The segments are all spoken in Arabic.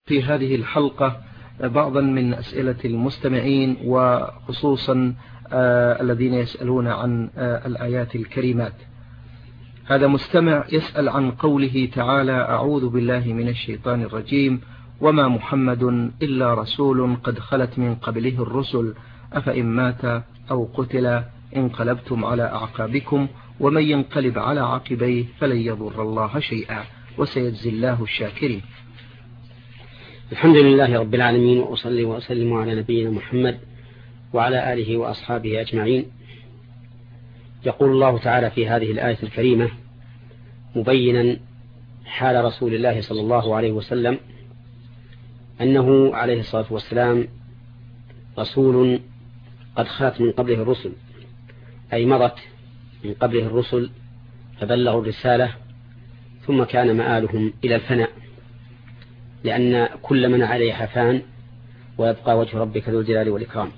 في هذه الحلقة بعضا من أسئلة المستمعين، وخصوصا الذين يسألون عن الآيات الكريمات. هذا مستمع يسأل عن قوله تعالى: أعوذ بالله من الشيطان الرجيم، وما محمد إلا رسول قد خلت من قبله الرسل أفإن مات أو قتل انقلبتم على أعقابكم ومن ينقلب على عقبيه فلن يضر الله شيئا وسيجزي الله الشاكرين. الحمد لله رب العالمين، وأصلي وأسلم على نبينا محمد وعلى آله وأصحابه أجمعين. يقول الله تعالى في هذه الآية الكريمة مبينا حال رسول الله صلى الله عليه وسلم أنه عليه الصلاة والسلام رسول قد خلت من قبله الرسل، أي مضت من قبله الرسل فبلغوا الرسالة ثم كان مآلهم إلى الفناء، لأن كل من عليها فان ويبقى وجه ربك ذو الجلال والإكرام.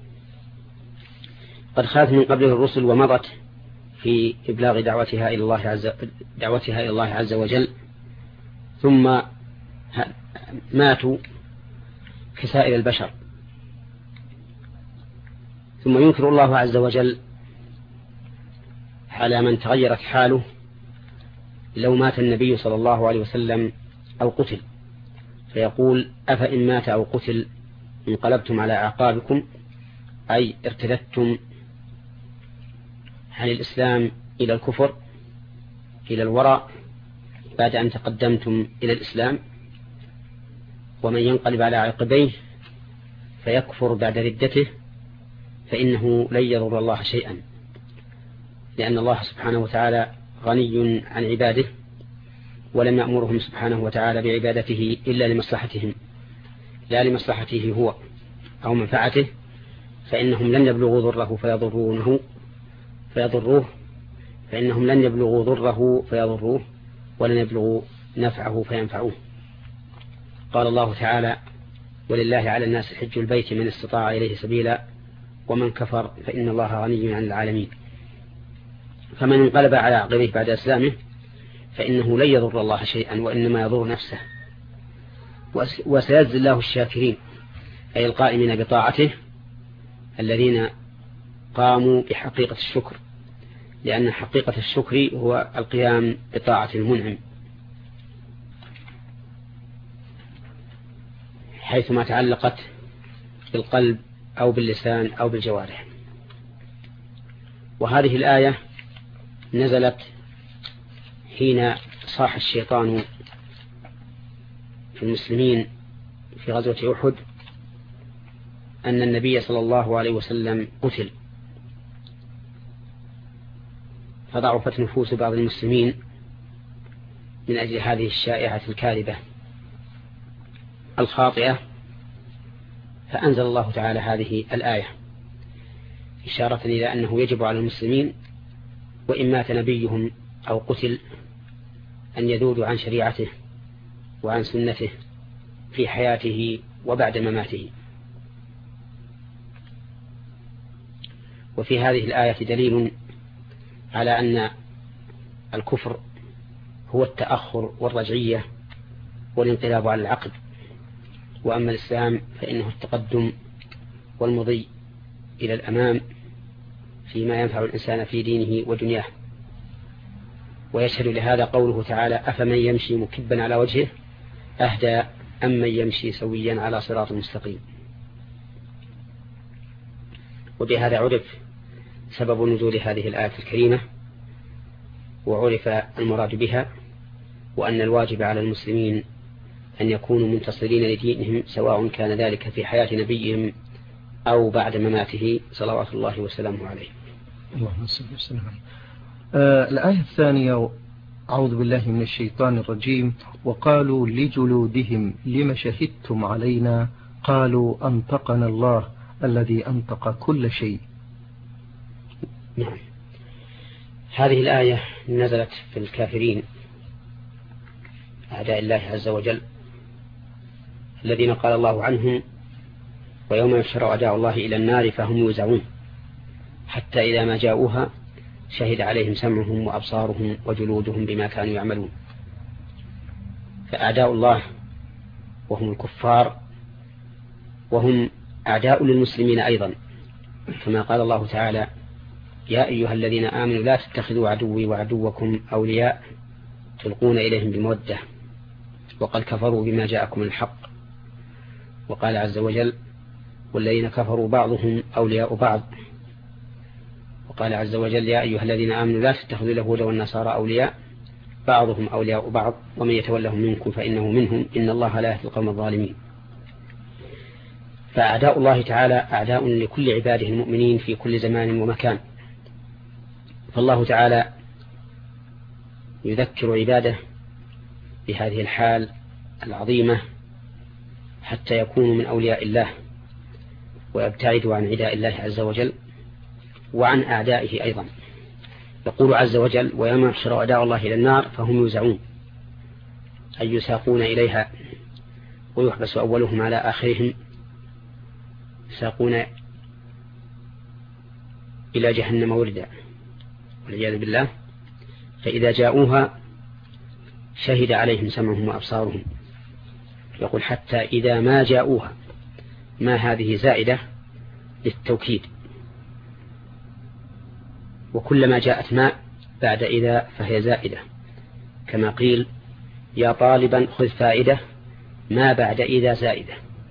قد خلت من قبله الرسل ومضت في إبلاغ دعوتها إلى الله عز وجل، ثم ماتوا كسائر البشر. ثم ينكر الله عز وجل على من تغيرت حاله لو مات النبي صلى الله عليه وسلم أو قتل، فيقول: أفإن مات أو قتل انقلبتم على أعقابكم، أي ارتدتم عن الإسلام إلى الكفر إلى الوراء بعد أن تقدمتم إلى الإسلام. ومن ينقلب على عقبيه فيكفر بعد ردته فإنه لن يضر الله شيئا، لأن الله سبحانه وتعالى غني عن عباده، ولم يأمرهم سبحانه وتعالى بعبادته إلا لمصلحتهم لا لمصلحته هو أو منفعته، فإنهم لن يبلغوا ضره فيضروه فإنهم لن يبلغوا ضره فيضروه ولن يبلغوا نفعه فينفعوه. قال الله تعالى: ولله على الناس حج البيت من استطاع إليه سبيلا ومن كفر فإن الله غني عن العالمين. فمن انقلب على عقبيه بعد إسلامه فإنه لن يضر الله شيئا وإنما يضر نفسه، وسيجزي الله الشاكرين، أي القائمين بطاعته الذين قاموا بحقيقة الشكر، لأن حقيقة الشكر هو القيام بطاعة المنعم حيثما تعلقت بالقلب أو باللسان أو بالجوارح. وهذه الآية نزلت حين صاح الشيطان في المسلمين في غزوة أحد أن النبي صلى الله عليه وسلم قتل، فضعفت نفوس بعض المسلمين من أجل هذه الشائعة الكاذبة الخاطئة، فأنزل الله تعالى هذه الآية إشارة إلى أنه يجب على المسلمين وإن مات نبيهم أو قتل أن يذودوا عن شريعته وعن سنته في حياته وبعد مماته. وفي هذه الآية دليل على أن الكفر هو التأخر والرجعية والانقلاب على العقد، وأما الإسلام فإنه التقدم والمضي إلى الأمام فيما ينفع الإنسان في دينه ودنياه. ويشهد لهذا قوله تعالى: أفمن يمشي مكبا على وجهه أهدى أم من يمشي سويا على صراط مستقيم. وبهذا عرف سبب نزول هذه الآية الكريمة، وعرف المراد بها، وأن الواجب على المسلمين أن يكونوا منتصرين لدينهم سواء كان ذلك في حياة نبيهم أو بعد مماته صلوات الله وسلامه عليه. اللهم صل وسلم عليه. الآية الثانية: أعوذ بالله من الشيطان الرجيم، وقالوا لجلودهم لم شهدتم علينا قالوا أنطقنا الله الذي أنطق كل شيء. نعم، هذه الآية نزلت في الكافرين أعداء الله عز وجل الذين قال الله عنهم: ويوم يحشر أعداء الله إلى النار فهم يوزعون حتى إذا ما جاءوها شهد عليهم سمعهم وأبصارهم وجلودهم بما كانوا يعملون. فأعداء الله وهم الكفار، وهم أعداء للمسلمين أيضا، كما قال الله تعالى: يا أيها الذين آمنوا لا تتخذوا عدوي وعدوكم أولياء تلقون إليهم بالمودة وقد كفروا بما جاءكم من الحق. وقال عز وجل: والذين كفروا بعضهم أولياء بعض. وقال عز وجل: يا أيها الذين آمنوا لا تتخذوا اليهود والنصارى أولياء بعضهم أولياء بعض ومن يتولهم منكم فإنه منهم إن الله لا يهدي القوم الظالمين. فأعداء الله تعالى أعداء لكل عباده المؤمنين في كل زمان ومكان. فالله تعالى يذكر عباده بهذه الحال العظيمة حتى يكونوا من أولياء الله ويبتعدوا عن عداء الله عز وجل وعن أعدائه أيضا. يقول عز وجل: ويوم يحشر أعداء الله إلى النار فهم يوزعون، أي يساقون إليها ويحبس أولهم على آخرهم، يساقون إلى جهنم وردا والعياذ بالله. فإذا جاءوها شهد عليهم سمعهم وأبصارهم. يقول: حتى إذا ما جاءوها، ما هذه زائدة للتوكيد، وكلما جاءت ما بعد إذا فهي زائدة، كما قيل: يا طالبا خذ فائدة ما بعد إذا زائدة.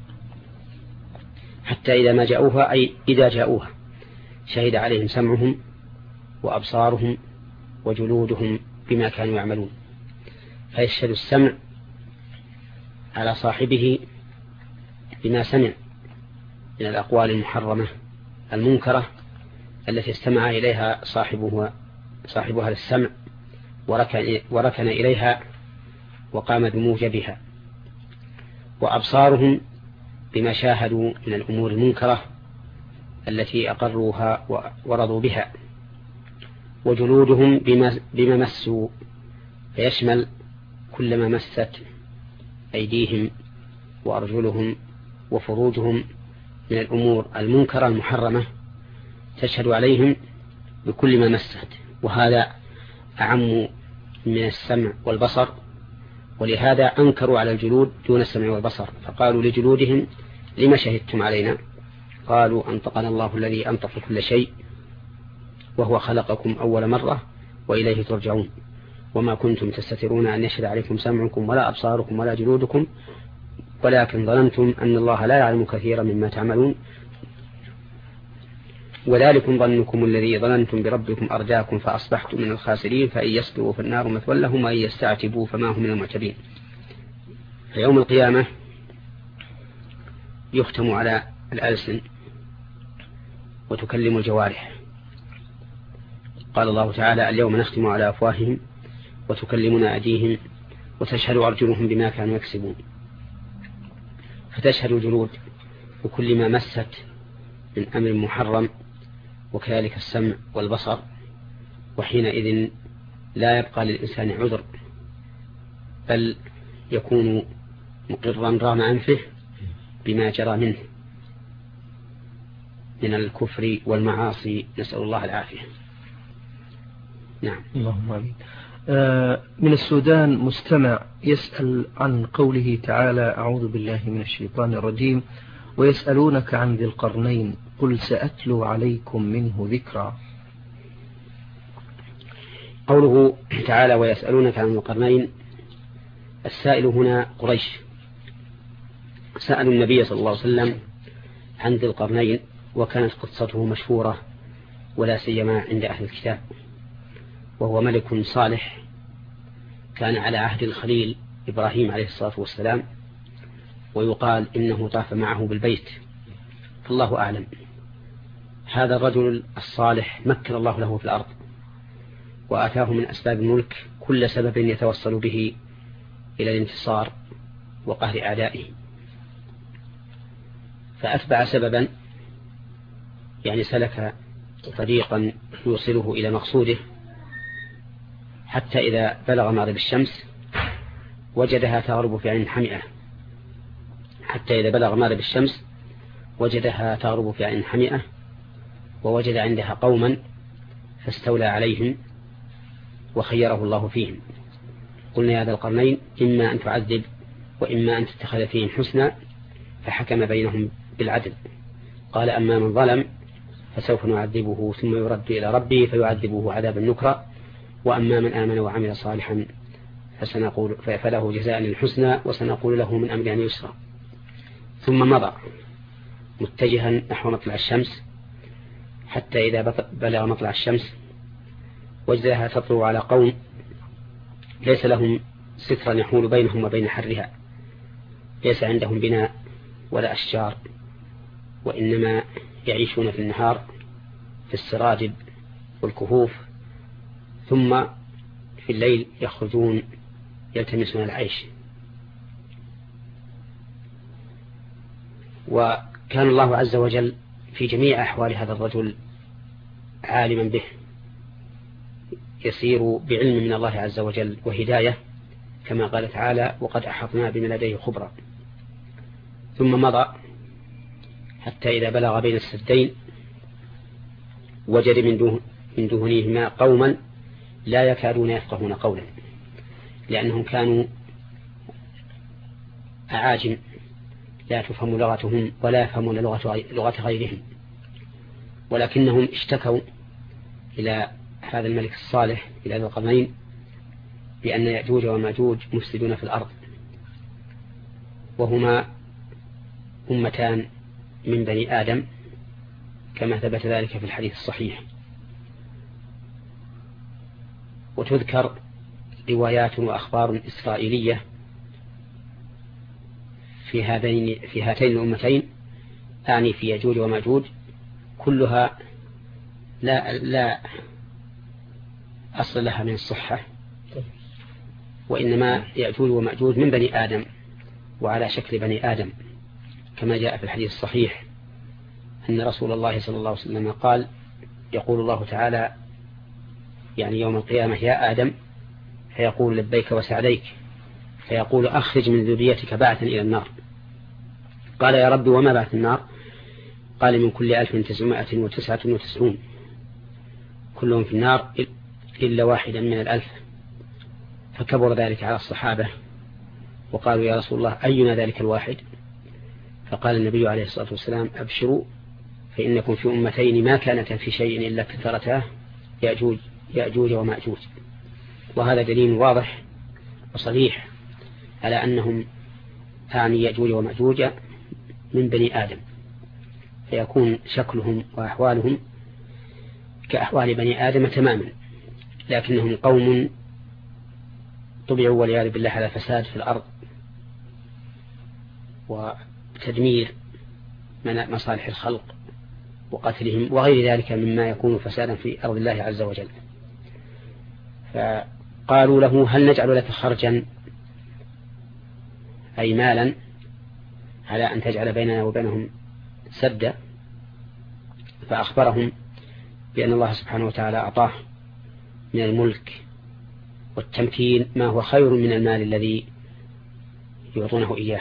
حتى إذا ما جاءوها أي إذا جاءوها شهد عليهم سمعهم وأبصارهم وجلودهم بما كانوا يعملون. فيشهد السمع على صاحبه بما سمع من الأقوال المحرمة المنكرة التي استمع إليها صاحبها للسمع وركن إليها وقام بموجبها. وأبصارهم بما شاهدوا من الأمور المنكرة التي أقروها ورضوا بها. وجلودهم بما مسوا، فيشمل كل ما مست أيديهم وأرجلهم وفروجهم من الأمور المنكرة المحرمة، تشهد عليهم بكل ما مست، وهذا أعم من السمع والبصر. ولهذا أنكروا على الجلود دون السمع والبصر، فقالوا لجلودهم: لما شهدتم علينا؟ قالوا: أنطقنا الله الذي أنطق كل شيء وهو خلقكم أول مرة وإليه ترجعون، وما كنتم تستترون أن يشهد عليكم سمعكم ولا أبصاركم ولا جلودكم ولكن ظننتم أن الله لا يعلم كثيرا مما تعملون، وذلكم ظنكم الذي ظننتم بربكم أرداكم فأصبحتم من الخاسرين، فإن يصبروا فالنار مثوى لهم وإن يستعتبوا فما هم من المعتبين. في يوم القيامة يختم على الألسن وتكلم الجوارح. قال الله تعالى: اليوم نختم على أفواههم وتكلمنا أيديهم وتشهد أرجلهم بما كانوا يكسبون. فتشهد الجلود بكل ما مست من أمر محرم، وكذلك السمع والبصر، وحينئذ لا يبقى للإنسان عذر، بل يكون مقرا رغم أنفه بما جرى منه من الكفر والمعاصي، نسأل الله العافية. نعم. اللهم آمين. من السودان مستمع يسأل عن قوله تعالى: أعوذ بالله من الشيطان الرجيم: ويسألونك عن ذي القرنين قل سأتلو عليكم منه ذكرا. قوله تعالى: ويسألونك عن ذي القرنين، السائل هنا قريش سألوا النبي صلى الله عليه وسلم عن ذي القرنين، وكانت قصته مشهورة ولا سيما عند أهل الكتاب، وهو ملك صالح كان على عهد الخليل إبراهيم عليه الصلاة والسلام، ويقال إنه طاف معه بالبيت، فالله أعلم. هذا الرجل الصالح مكن الله له في الأرض وآتاه من أسباب الملك كل سبب يتوصل به إلى الانتصار وقهر أعدائه، فأتبع سببا، يعني سلك طريقا يوصله إلى مقصوده، حتى إذا بلغ مغرب الشمس وجدها تغرب في عين حمئة، ووجد عندها قوما فاستولى عليهم وخيره الله فيهم. قلنا يا ذا القرنين إما أن تعذب وإما أن تتخذ فيهم حسنا فحكم بينهم بالعدل. قال أما من ظلم فسوف نعذبه ثم يرد إلى ربه فيعذبه عذابا نكرا، وأما من آمن وعمل صالحا فله جزاء الحسنى وسنقول له من أمرنا يسرا. ثم مضى متجها نحو مطلع الشمس حتى إذا بلغ مطلع الشمس وجدها تطلع على قوم ليس لهم سترا يحول بينهم وبين حرها، ليس عندهم بناء ولا أشجار، وإنما يعيشون في النهار في السراجب والكهوف، ثم في الليل يخرجون يلتمسون العيش. وكان الله عز وجل في جميع أحوال هذا الرجل عالما به، يسير بعلم من الله عز وجل وهداية، كما قال تعالى وقد أحطنا بما لديه خبرا. ثم مضى حتى إذا بلغ بين السدين وجد من دهنهما قوما لا يكادون يفقهون قولا، لأنهم كانوا أعاجم لا تفهم لغتهم ولا يفهمون لغة غيرهم، ولكنهم اشتكوا إلى هذا الملك الصالح إلى ذي القرنين بأن يأجوج وماجوج مفسدون في الأرض، وهما أمتان من بني آدم كما ثبت ذلك في الحديث الصحيح. وتذكر روايات وأخبار إسرائيلية في هاتين الأمتين، أعني في يأجوج وماجوج، كلها لا أصل لها من الصحة، وإنما يأجوج وماجوج من بني آدم وعلى شكل بني آدم، كما جاء في الحديث الصحيح أن رسول الله صلى الله عليه وسلم قال يقول الله تعالى يعني يوم القيامة يا آدم، فيقول لبيك وسعديك، فيقول أخرج من ذريتك بعثا إلى النار. قال يا رب وما بعث النار؟ قال من كل 1999 كلهم في النار إلا واحدا من 1000. فكبر ذلك على الصحابة وقالوا يا رسول الله أينا ذلك الواحد؟ فقال النبي عليه الصلاة والسلام أبشروا فإنكم في أمتين ما كانتا في شيء إلا كثرتاه يأجوج ومأجوج. وهذا دليل واضح وصريح على أنهم أعني يأجوج ومأجوج من بني آدم، فيكون شكلهم وأحوالهم كأحوال بني آدم تماما، لكنهم قوم طبعوا والعياذ بالله على فساد في الأرض وتدمير مصالح الخلق وقتلهم وغير ذلك مما يكون فسادا في أرض الله عز وجل. فقالوا له هل نجعل لك خرجا أي مالا على أن تجعل بيننا وبينهم سدا؟ فأخبرهم بأن الله سبحانه وتعالى أعطاه من الملك والتمكين ما هو خير من المال الذي يعطونه إياه.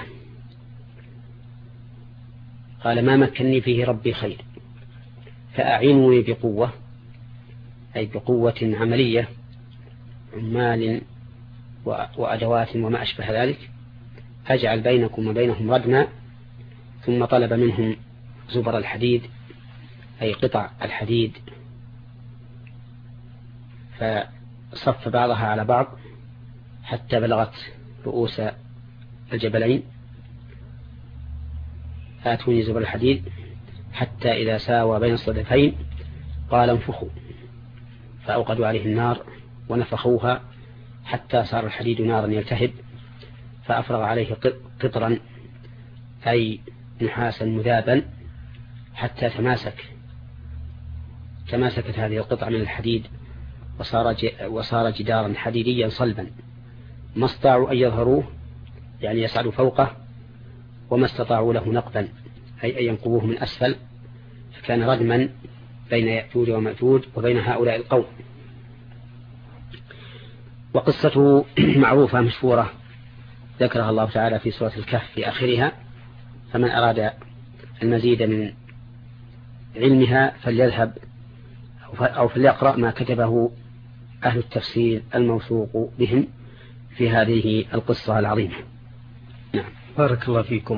قال ما مكنني فيه ربي خير فأعينوني بقوة، أي بقوة عملية، عمال وأدوات وما أشبه ذلك، أجعل بينكم وبينهم ردما. ثم طلب منهم زبر الحديد أي قطع الحديد، فصف بعضها على بعض حتى بلغت رؤوس الجبلين. آتوني زبر الحديد حتى إذا ساوى بين الصدفين قال انفخوا، فأوقدوا عليه النار ونفخوها حتى صار الحديد نارا يلتهب، فأفرغ عليه قطرا أي نحاسا مذابا حتى تماسكت هذه القطعة من الحديد وصار جدارا حديديا صلبا، ما استطاعوا أن يظهروه يعني يصعدوا فوقه، وما استطاعوا له نقبا أي أن ينقبوه من أسفل، فكان ردما بين يأجوج ومأجوج وبين هؤلاء القوم. وقصته معروفة مشهورة ذكرها الله تعالى في سورة الكهف في آخرها، فمن أراد المزيد من علمها فليذهب أو فليقرأ ما كتبه أهل التفسير الموثوق بهم في هذه القصة العظيمة. نعم. بارك الله فيكم.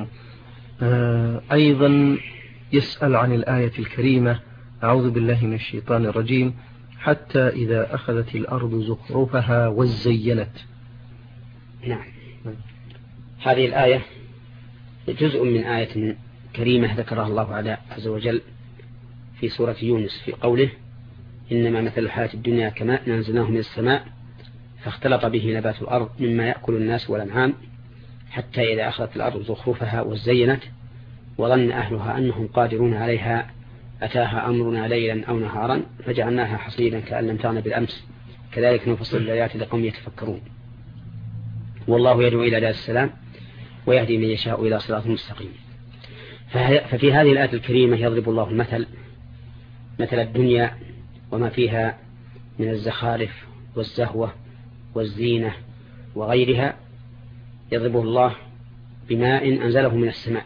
أيضا يسأل عن الآية الكريمة: أعوذ بالله من الشيطان الرجيم، حتى إذا أخذت الأرض زخرفها وزينت. نعم. هذه الآية جزء من آية كريمة ذكرها الله عز وجل في سورة يونس في قوله: إنما مثل الحياة الدنيا كماء أنزلناه من السماء فاختلط به نبات الأرض مما يأكل الناس والأنعام حتى إذا أخذت الأرض زخرفها وزينت وظن أهلها أنهم قادرون عليها أتاها أمرنا ليلا أو نهارا فجعلناها حصيدا كأن لم تغن بالأمس كذلك نفصل الآيات لقوم يتفكرون. والله يدعو إلى دار السلام ويهدي من يشاء إلى صراط مستقيم. ففي هذه الآية الكريمة يضرب الله مثل الدنيا وما فيها من الزخارف والزهوة والزينة وغيرها، يضربه الله بماء أنزله من السماء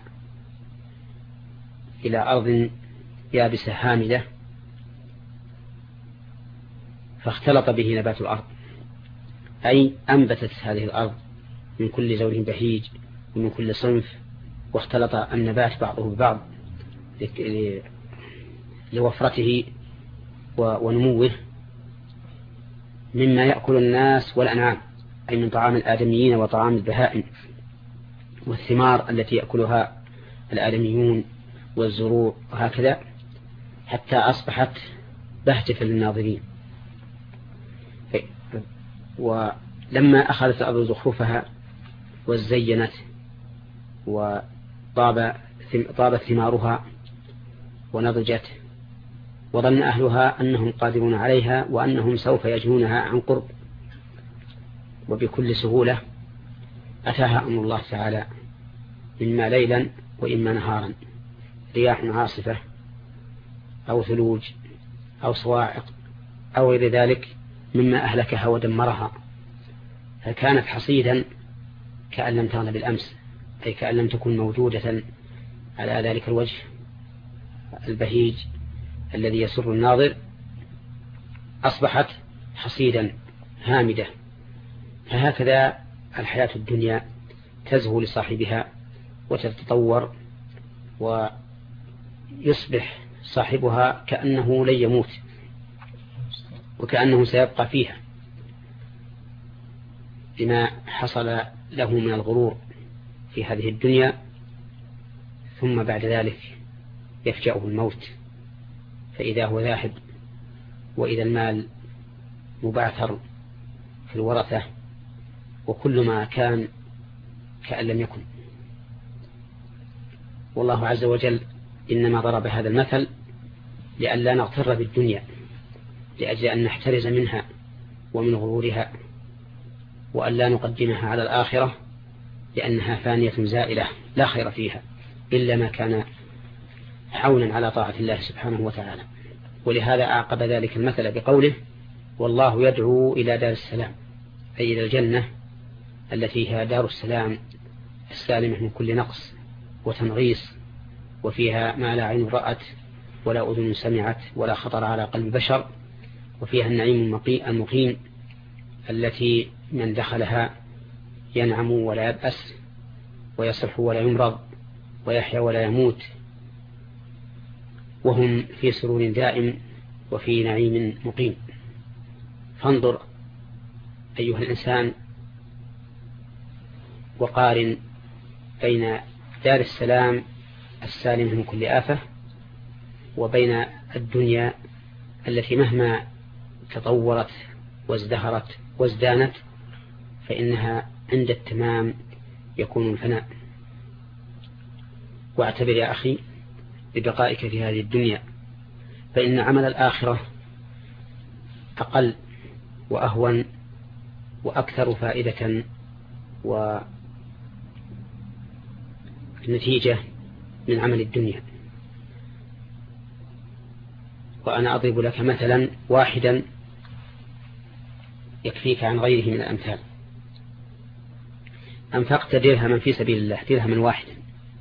إلى أرض يابسة هامدة فاختلط به نبات الأرض، أي أنبتت هذه الأرض من كل زوج بهيج ومن كل صنف، واختلط النبات بعضه ببعض لوفرته ونموه مما يأكل الناس والأنعام، أي من طعام الآدميين وطعام البهائم والثمار التي يأكلها الآدميون والزروع وهكذا، حتى أصبحت بهجة للناظرين. ولما أخذت الأرض زخرفها وزينت وطابت ثمارها ونضجت وظن أهلها أنهم قادرون عليها وأنهم سوف يجنونها عن قرب وبكل سهولة، أتاها أمر الله تعالى إما ليلا وإما نهارا، رياح عاصفة أو ثلوج أو صواعق أو غير ذلك مما أهلكها ودمرها، فكانت حصيدا كأن لم تغن بالأمس، أي كأن لم تكن موجودة على ذلك الوجه البهيج الذي يسر الناظر، أصبحت حصيدا هامدة. فهكذا الحياة الدنيا تزهو لصاحبها وتتطور ويصبح صاحبها كأنه لن يموت وكأنه سيبقى فيها بما حصل له من الغرور في هذه الدنيا، ثم بعد ذلك يفجأه الموت فإذا هو ذاهب وإذا المال مبعثر في الورثة وكل ما كان كأن لم يكن. والله عز وجل إنما ضرب هذا المثل لئلا نغتر بالدنيا، لأجل أن نحترز منها ومن غرورها وأن لا نقدمها على الآخرة، لأنها فانية زائلة لا خير فيها إلا ما كان حولا على طاعة الله سبحانه وتعالى. ولهذا أعقب ذلك المثل بقوله: والله يدعو إلى دار السلام، أي إلى الجنة التي هي دار السلام السالمة من كل نقص وتنغيص، وفيها ما لا عين رأت ولا أذن سمعت ولا خطر على قلب بشر، وفيها النعيم المقيم التي من دخلها ينعم ولا يبأس ويصح ولا يمرض ويحيا ولا يموت، وهم في سرور دائم وفي نعيم مقيم. فانظر أيها الإنسان وقارن بين دار السلام السالم من كل آفة وبين الدنيا التي مهما تطورت وازدهرت وازدانت فإنها عند التمام يكون الفناء. واعتبر يا أخي ببقائك في هذه الدنيا، فإن عمل الآخرة أقل وأهون وأكثر فائدة ونتيجة من عمل الدنيا. وأنا أضرب لك مثلا واحدا يكفيك عن غيره من الأمثال. أنفقت درهما في سبيل الله، درهما واحدا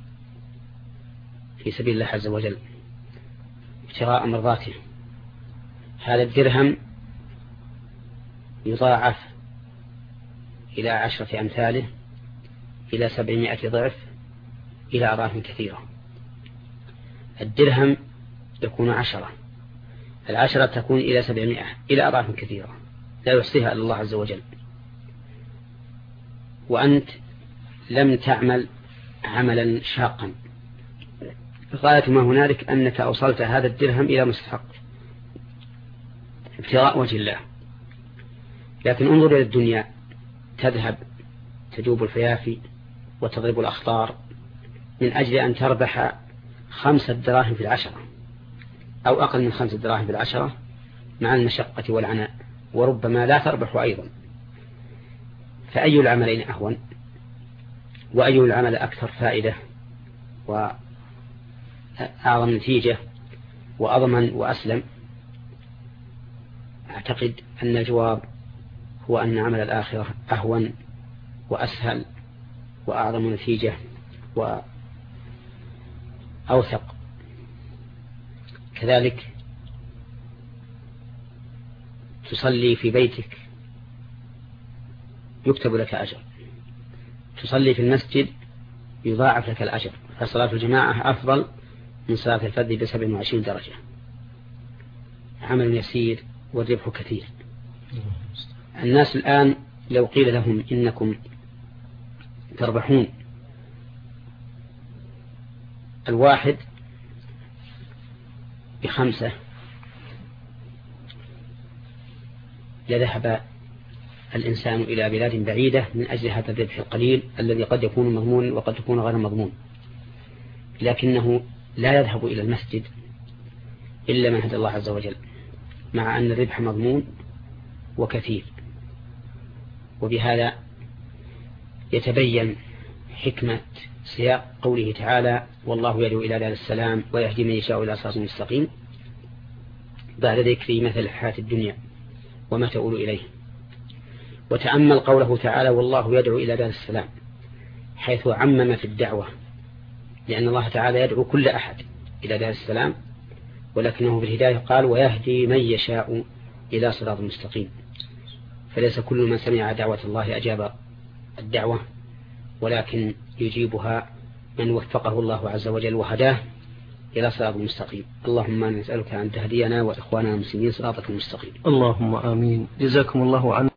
في سبيل الله عز وجل ابتغاء مرضاته، هذا الدرهم يضاعف إلى 10 أمثاله إلى 700 ضعف إلى أضعاف كثيرة. الدرهم يكون 10، 10 تكون إلى 700 إلى أضعاف كثيرة لا يحصيها إلا الله عز وجل. وأنت لم تعمل عملا شاقا، غاية ما هنالك أنك أوصلت هذا الدرهم إلى مستحق ابتغاء وجه الله. لكن انظر إلى الدنيا، تذهب تجوب الفيافي وتضرب الأخطار من أجل أن تربح 5 دراهم في 10 أو أقل من 5 دراهم في 10 مع المشقة والعناء، وربما لا تربح أيضا. فأي العملين أهون؟ وأي العمل أكثر فائدة وأعظم نتيجة وأضمن وأسلم؟ أعتقد أن الجواب هو أن عمل الآخرة أهون وأسهل وأعظم نتيجة وأوثق. كذلك تصلي في بيتك يكتب لك أجر، تصلي في المسجد يضاعف لك الأجر، فصلاة الجماعة أفضل من صلاة الفرد ب27 درجة. عمل يسير والربح كثير. الناس الآن لو قيل لهم إنكم تربحون الواحد ب5 لذهب الإنسان إلى بلاد بعيدة من أجل هذا الربح القليل الذي قد يكون مضمون وقد يكون غير مضمون. لكنه لا يذهب إلى المسجد إلا من هدى الله عز وجل، مع أن الربح مضمون وكثير. وبهذا يتبين حكمة سياق قوله تعالى: والله يدعو إلى دار السلام ويهدي من يشاء إلى صراط مستقيم، بعد ذكر مثل الحياة الدنيا وما تؤول إليه. وتأمل قوله تعالى: والله يدعو إلى دار السلام، حيث عمم في الدعوة، لأن الله تعالى يدعو كل أحد إلى دار السلام، ولكنه في الهداية قال: ويهدي من يشاء إلى صراط مستقيم. فليس كل من سمع دعوة الله أجاب الدعوة، ولكن يجيبها من وفقه الله عز وجل وهداه إلى صراط مستقيم. اللهم نسألك أن تهدينا وإخواننا المسلمين صراطك المستقيم. اللهم آمين. جزاكم الله عنا.